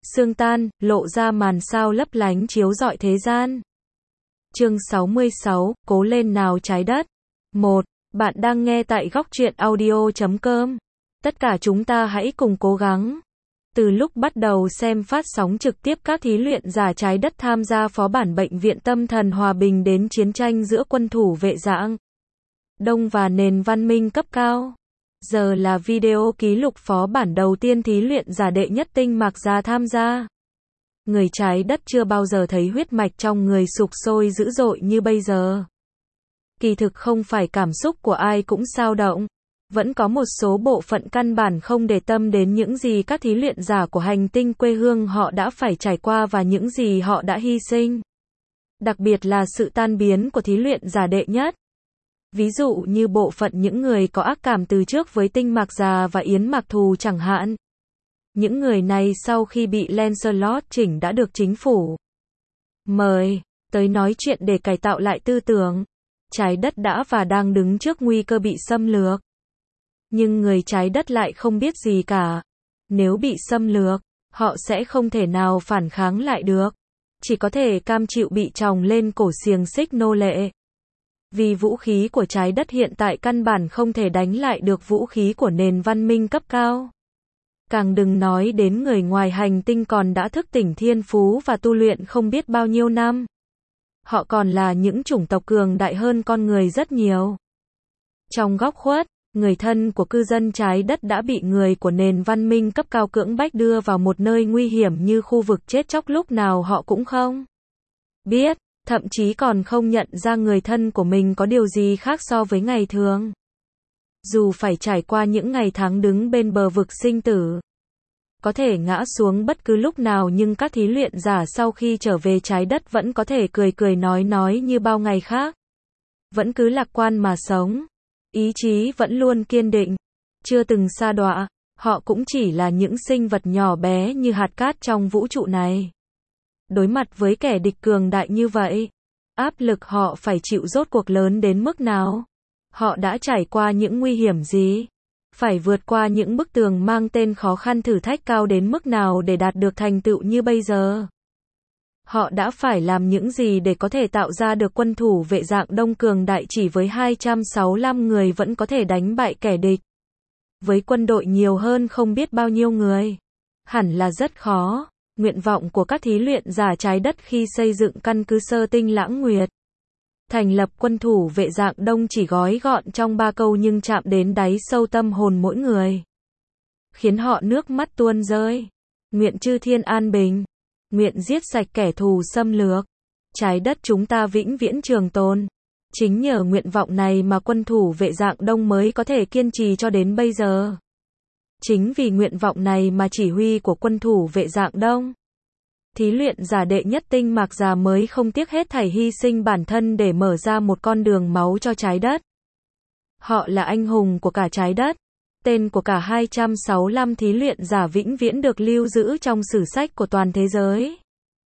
Sương tan, lộ ra màn sao lấp lánh chiếu rọi thế gian. Chương 66, cố lên nào trái đất. 1. Bạn đang nghe tại góc truyện audio.com. Tất cả chúng ta hãy cùng cố gắng. Từ lúc bắt đầu xem phát sóng trực tiếp các thí luyện giả trái đất tham gia phó bản Bệnh viện Tâm thần Hòa bình đến chiến tranh giữa quân thủ vệ dạng Đông và nền văn minh cấp cao. Giờ là video ký lục phó bản đầu tiên thí luyện giả đệ nhất tinh Mạc Gia tham gia. Người trái đất chưa bao giờ thấy huyết mạch trong người sục sôi dữ dội như bây giờ. Kỳ thực không phải cảm xúc của ai cũng xao động. Vẫn có một số bộ phận căn bản không để tâm đến những gì các thí luyện giả của hành tinh quê hương họ đã phải trải qua và những gì họ đã hy sinh. Đặc biệt là sự tan biến của thí luyện giả đệ nhất. Ví dụ như bộ phận những người có ác cảm từ trước với tinh Mạc Già và Yến Mạc Thù chẳng hạn. Những người này sau khi bị Lancelot chỉnh đã được chính phủ mời tới nói chuyện để cải tạo lại tư tưởng. Trái đất đã và đang đứng trước nguy cơ bị xâm lược. Nhưng người trái đất lại không biết gì cả. Nếu bị xâm lược, họ sẽ không thể nào phản kháng lại được. Chỉ có thể cam chịu bị tròng lên cổ xiềng xích nô lệ. Vì vũ khí của trái đất hiện tại căn bản không thể đánh lại được vũ khí của nền văn minh cấp cao. Càng đừng nói đến người ngoài hành tinh còn đã thức tỉnh thiên phú và tu luyện không biết bao nhiêu năm. Họ còn là những chủng tộc cường đại hơn con người rất nhiều. Trong góc khuất, người thân của cư dân trái đất đã bị người của nền văn minh cấp cao cưỡng bách đưa vào một nơi nguy hiểm như khu vực chết chóc lúc nào họ cũng không biết, thậm chí còn không nhận ra người thân của mình có điều gì khác so với ngày thường. Dù phải trải qua những ngày tháng đứng bên bờ vực sinh tử, có thể ngã xuống bất cứ lúc nào, nhưng các thí luyện giả sau khi trở về trái đất vẫn có thể cười cười nói như bao ngày khác. Vẫn cứ lạc quan mà sống. Ý chí vẫn luôn kiên định. Chưa từng sa đọa. Họ cũng chỉ là những sinh vật nhỏ bé như hạt cát trong vũ trụ này. Đối mặt với kẻ địch cường đại như vậy, áp lực họ phải chịu rốt cuộc lớn đến mức nào? Họ đã trải qua những nguy hiểm gì? Phải vượt qua những bức tường mang tên khó khăn, thử thách cao đến mức nào để đạt được thành tựu như bây giờ? Họ đã phải làm những gì để có thể tạo ra được quân thủ vệ dạng Đông cường đại chỉ với 265 người vẫn có thể đánh bại kẻ địch? Với quân đội nhiều hơn không biết bao nhiêu người, hẳn là rất khó. Nguyện vọng của các thí luyện giả trái đất khi xây dựng căn cứ Sơ Tinh Lãng Nguyệt, thành lập quân thủ vệ dạng Đông chỉ gói gọn trong 3 câu nhưng chạm đến đáy sâu tâm hồn mỗi người, khiến họ nước mắt tuôn rơi. Nguyện chư thiên an bình, nguyện giết sạch kẻ thù xâm lược, trái đất chúng ta vĩnh viễn trường tồn. Chính nhờ nguyện vọng này mà quân thủ vệ dạng Đông mới có thể kiên trì cho đến bây giờ. Chính vì nguyện vọng này mà chỉ huy của quân thủ vệ dạng Đông, thí luyện giả đệ nhất tinh Mạc Già mới không tiếc hết thảy hy sinh bản thân để mở ra một con đường máu cho trái đất. Họ là anh hùng của cả trái đất. Tên của cả 265 thí luyện giả vĩnh viễn được lưu giữ trong sử sách của toàn thế giới.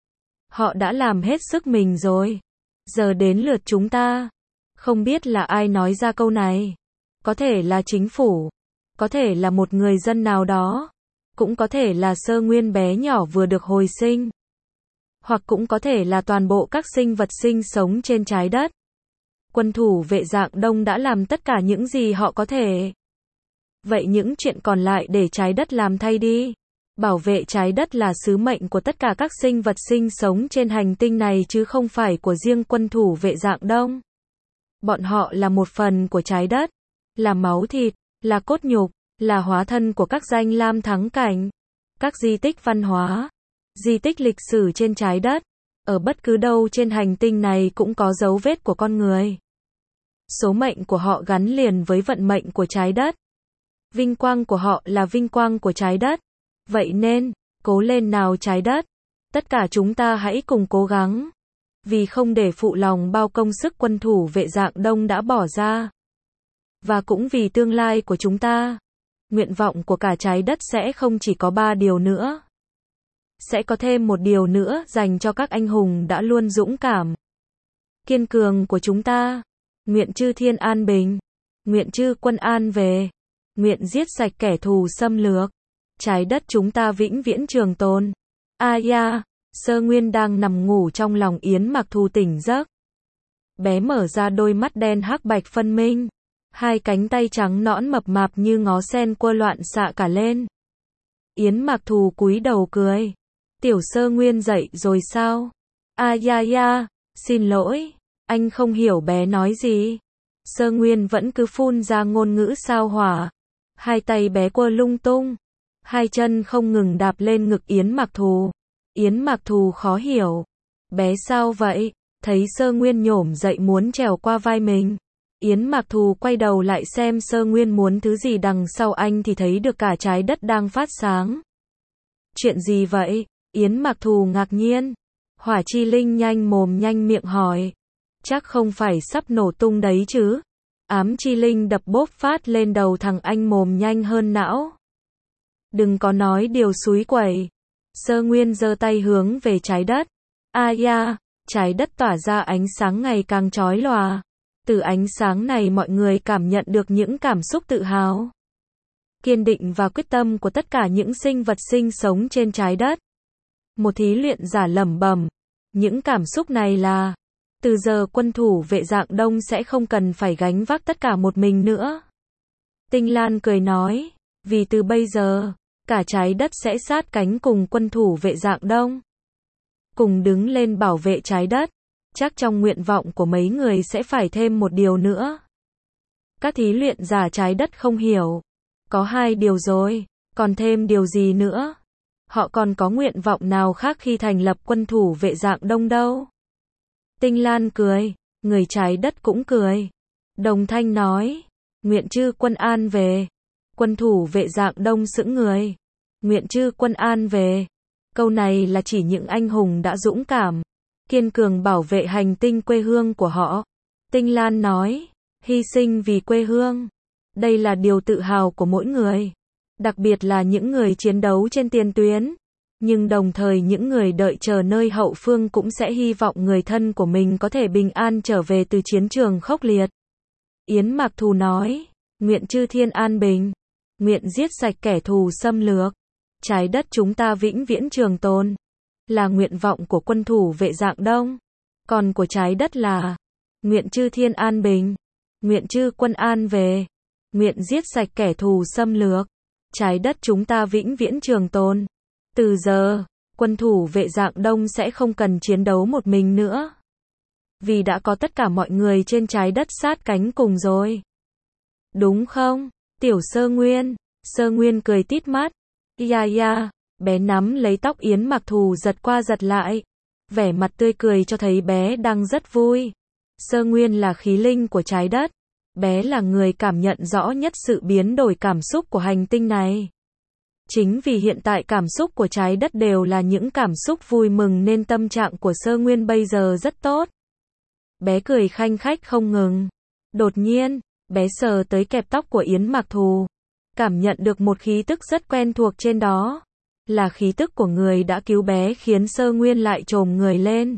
Họ đã làm hết sức mình rồi. Giờ đến lượt chúng ta. Không biết là ai nói ra câu này. Có thể là chính phủ. Có thể là một người dân nào đó. Cũng có thể là Sơ Nguyên bé nhỏ vừa được hồi sinh. Hoặc cũng có thể là toàn bộ các sinh vật sinh sống trên trái đất. Quân thủ vệ dạng Đông đã làm tất cả những gì họ có thể. Vậy những chuyện còn lại để trái đất làm thay đi. Bảo vệ trái đất là sứ mệnh của tất cả các sinh vật sinh sống trên hành tinh này chứ không phải của riêng quân thủ vệ dạng Đông. Bọn họ là một phần của trái đất, là máu thịt, là cốt nhục, là hóa thân của các danh lam thắng cảnh, các di tích văn hóa, di tích lịch sử trên trái đất. Ở bất cứ đâu trên hành tinh này cũng có dấu vết của con người. Số mệnh của họ gắn liền với vận mệnh của trái đất. Vinh quang của họ là vinh quang của trái đất. Vậy nên, cố lên nào trái đất. Tất cả chúng ta hãy cùng cố gắng. Vì không để phụ lòng bao công sức quân thủ vệ dạng Đông đã bỏ ra. Và cũng vì tương lai của chúng ta. Nguyện vọng của cả trái đất sẽ không chỉ có 3 điều nữa. Sẽ có thêm một điều nữa dành cho các anh hùng đã luôn dũng cảm, kiên cường của chúng ta. Nguyện chư thiên an bình. Nguyện chư quân an về. Nguyện giết sạch kẻ thù xâm lược. Trái đất chúng ta vĩnh viễn trường tồn. A ya, Sơ Nguyên đang nằm ngủ trong lòng Yến Mặc Thù tỉnh giấc. Bé mở ra đôi mắt đen hắc bạch phân minh. Hai cánh tay trắng nõn mập mạp như ngó sen quơ loạn xạ cả lên. Yến Mặc Thù cúi đầu cười. Tiểu Sơ Nguyên dậy rồi sao? A ya ya, xin lỗi, anh không hiểu bé nói gì. Sơ Nguyên vẫn cứ phun ra ngôn ngữ sao hỏa. Hai tay bé quơ lung tung. Hai chân không ngừng đạp lên ngực Yến Mặc Thù. Yến Mặc Thù khó hiểu. Bé sao vậy? Thấy Sơ Nguyên nhổm dậy muốn trèo qua vai mình. Yến Mặc Thù quay đầu lại xem Sơ Nguyên muốn thứ gì đằng sau anh thì thấy được cả trái đất đang phát sáng. Chuyện gì vậy? Yến Mặc Thù ngạc nhiên. Hỏa Chi Linh nhanh mồm nhanh miệng hỏi. Chắc không phải sắp nổ tung đấy chứ? Ám Chi Linh đập bốp phát lên đầu thằng anh mồm nhanh hơn não. Đừng có nói điều xúi quẩy. Sơ Nguyên giơ tay hướng về trái đất. A ya, trái đất tỏa ra ánh sáng ngày càng chói lòa. Từ ánh sáng này mọi người cảm nhận được những cảm xúc tự hào, kiên định và quyết tâm của tất cả những sinh vật sinh sống trên trái đất. Một thí luyện giả lẩm bẩm, những cảm xúc này là, từ giờ quân thủ vệ dạng đông sẽ không cần phải gánh vác tất cả một mình nữa. Tinh Lan cười nói, vì từ bây giờ, cả trái đất sẽ sát cánh cùng quân thủ vệ dạng đông. Cùng đứng lên bảo vệ trái đất. Chắc trong nguyện vọng của mấy người sẽ phải thêm một điều nữa. Các thí luyện giả trái đất không hiểu. Có 2 điều rồi, còn thêm điều gì nữa? Họ còn có nguyện vọng nào khác khi thành lập quân thủ vệ dạng đông đâu? Tinh Lan cười, người trái đất cũng cười. Đồng thanh nói, nguyện chư quân an về. Quân thủ vệ dạng đông sững người. Nguyện chư quân an về. Câu này là chỉ những anh hùng đã dũng cảm, kiên cường bảo vệ hành tinh quê hương của họ. Tinh Lan nói, hy sinh vì quê hương. Đây là điều tự hào của mỗi người. Đặc biệt là những người chiến đấu trên tiền tuyến. Nhưng đồng thời những người đợi chờ nơi hậu phương cũng sẽ hy vọng người thân của mình có thể bình an trở về từ chiến trường khốc liệt. Yến Mặc Thù nói, nguyện chư thiên an bình. Nguyện giết sạch kẻ thù xâm lược. Trái đất chúng ta vĩnh viễn trường tồn. Là nguyện vọng của quân thủ vệ dạng đông. Còn của trái đất là, nguyện chư thiên an bình. Nguyện chư quân an về. Nguyện giết sạch kẻ thù xâm lược. Trái đất chúng ta vĩnh viễn trường tồn. Từ giờ, quân thủ vệ dạng đông sẽ không cần chiến đấu một mình nữa. Vì đã có tất cả mọi người trên trái đất sát cánh cùng rồi. Đúng không, tiểu Sơ Nguyên? Sơ Nguyên cười tít mắt. Ya ya, bé nắm lấy tóc Yến Mặc Thù giật qua giật lại. Vẻ mặt tươi cười cho thấy bé đang rất vui. Sơ Nguyên là khí linh của trái đất. Bé là người cảm nhận rõ nhất sự biến đổi cảm xúc của hành tinh này. Chính vì hiện tại cảm xúc của trái đất đều là những cảm xúc vui mừng nên tâm trạng của Sơ Nguyên bây giờ rất tốt. Bé cười khanh khách không ngừng. Đột nhiên, bé sờ tới kẹp tóc của Yến Mặc Thù. Cảm nhận được một khí tức rất quen thuộc trên đó. Là khí tức của người đã cứu bé khiến Sơ Nguyên lại chồm người lên.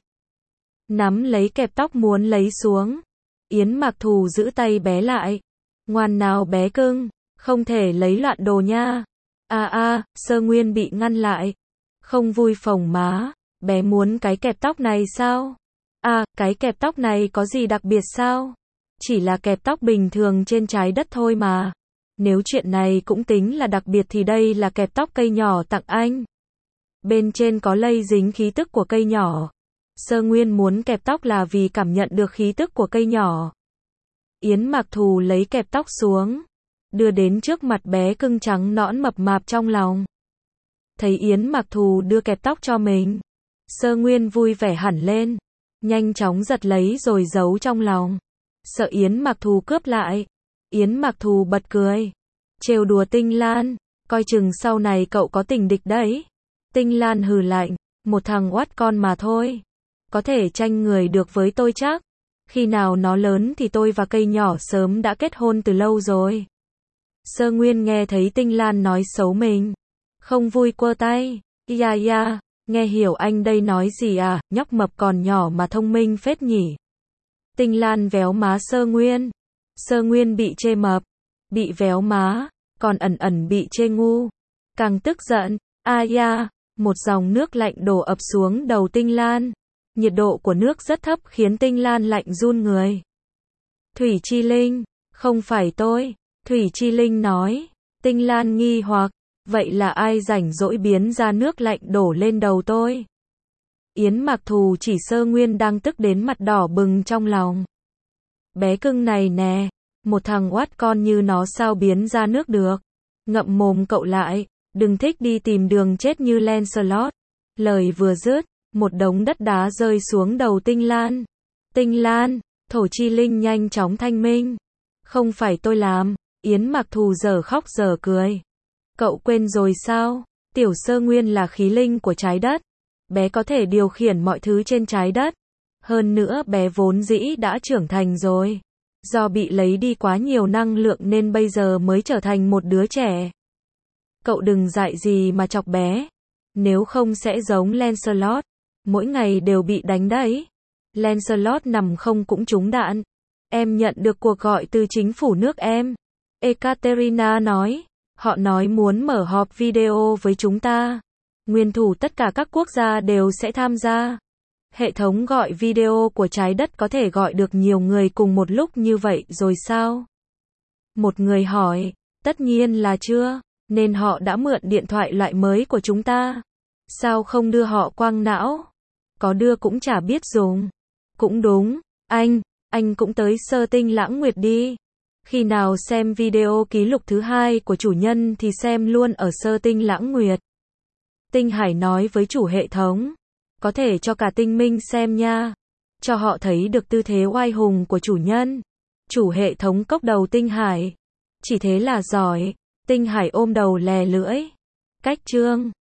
Nắm lấy kẹp tóc muốn lấy xuống. Yến Mặc Thù giữ tay bé lại. Ngoan nào bé cưng, không thể lấy loạn đồ nha. Sơ Nguyên bị ngăn lại. Không vui phồng má, bé muốn cái kẹp tóc này sao? Cái kẹp tóc này có gì đặc biệt sao? Chỉ là kẹp tóc bình thường trên trái đất thôi mà. Nếu chuyện này cũng tính là đặc biệt thì đây là kẹp tóc cây nhỏ tặng anh. Bên trên có lây dính khí tức của cây nhỏ. Sơ Nguyên muốn kẹp tóc là vì cảm nhận được khí tức của cây nhỏ. Yến Mặc Thù lấy kẹp tóc xuống, đưa đến trước mặt bé cưng trắng nõn mập mạp trong lòng. Thấy Yến Mặc Thù đưa kẹp tóc cho mình, Sơ Nguyên vui vẻ hẳn lên, nhanh chóng giật lấy rồi giấu trong lòng. Sợ Yến Mặc Thù cướp lại, Yến Mặc Thù bật cười, trêu đùa Tinh Lan, coi chừng sau này cậu có tình địch đấy. Tinh Lan hừ lạnh, một thằng oát con mà thôi, có thể tranh người được với tôi chắc. Khi nào nó lớn thì tôi và cây nhỏ sớm đã kết hôn từ lâu rồi. Sơ Nguyên nghe thấy Tinh Lan nói xấu mình, không vui quơ tay. Ya, nghe hiểu anh đây nói gì à, nhóc mập còn nhỏ mà thông minh phết nhỉ. Tinh Lan véo má Sơ Nguyên. Sơ Nguyên bị chê mập, bị véo má, còn ẩn ẩn bị chê ngu. Càng tức giận, ya, một dòng nước lạnh đổ ập xuống đầu Tinh Lan. Nhiệt độ của nước rất thấp khiến Tinh Lan lạnh run người. Thủy Chi Linh, không phải tôi, Thủy Chi Linh nói. Tinh Lan nghi hoặc, vậy là ai rảnh rỗi biến ra nước lạnh đổ lên đầu tôi? Yến Mặc Thù chỉ Sơ Nguyên đang tức đến mặt đỏ bừng trong lòng. Bé cưng này nè, một thằng oát con như nó sao biến ra nước được? Ngậm mồm cậu lại, đừng thích đi tìm đường chết như Lancelot. Lời vừa dứt, một đống đất đá rơi xuống đầu Tinh Lan. Tinh Lan, Thổ Chi Linh nhanh chóng thanh minh. Không phải tôi làm, Yến Mặc Thù giờ khóc giờ cười. Cậu quên rồi sao? Tiểu Sơ Nguyên là khí linh của trái đất. Bé có thể điều khiển mọi thứ trên trái đất. Hơn nữa bé vốn dĩ đã trưởng thành rồi. Do bị lấy đi quá nhiều năng lượng nên bây giờ mới trở thành một đứa trẻ. Cậu đừng dại gì mà chọc bé. Nếu không sẽ giống Lancelot. Mỗi ngày đều bị đánh đấy. Lancelot nằm không cũng trúng đạn. Em nhận được cuộc gọi từ chính phủ nước em. Ekaterina nói. Họ nói muốn mở họp video với chúng ta. Nguyên thủ tất cả các quốc gia đều sẽ tham gia. Hệ thống gọi video của trái đất có thể gọi được nhiều người cùng một lúc như vậy rồi sao? Một người hỏi. Tất nhiên là chưa. Nên họ đã mượn điện thoại loại mới của chúng ta. Sao không đưa họ quang não? Có đưa cũng chả biết dùng. Cũng đúng. Anh cũng tới Sơ Tinh Lãng Nguyệt đi. Khi nào xem video ký lục thứ 2 của chủ nhân thì xem luôn ở Sơ Tinh Lãng Nguyệt. Tinh Hải nói với chủ hệ thống. Có thể cho cả tinh minh xem nha. Cho họ thấy được tư thế oai hùng của chủ nhân. Chủ hệ thống cốc đầu Tinh Hải. Chỉ thế là giỏi. Tinh Hải ôm đầu lè lưỡi. Cách chương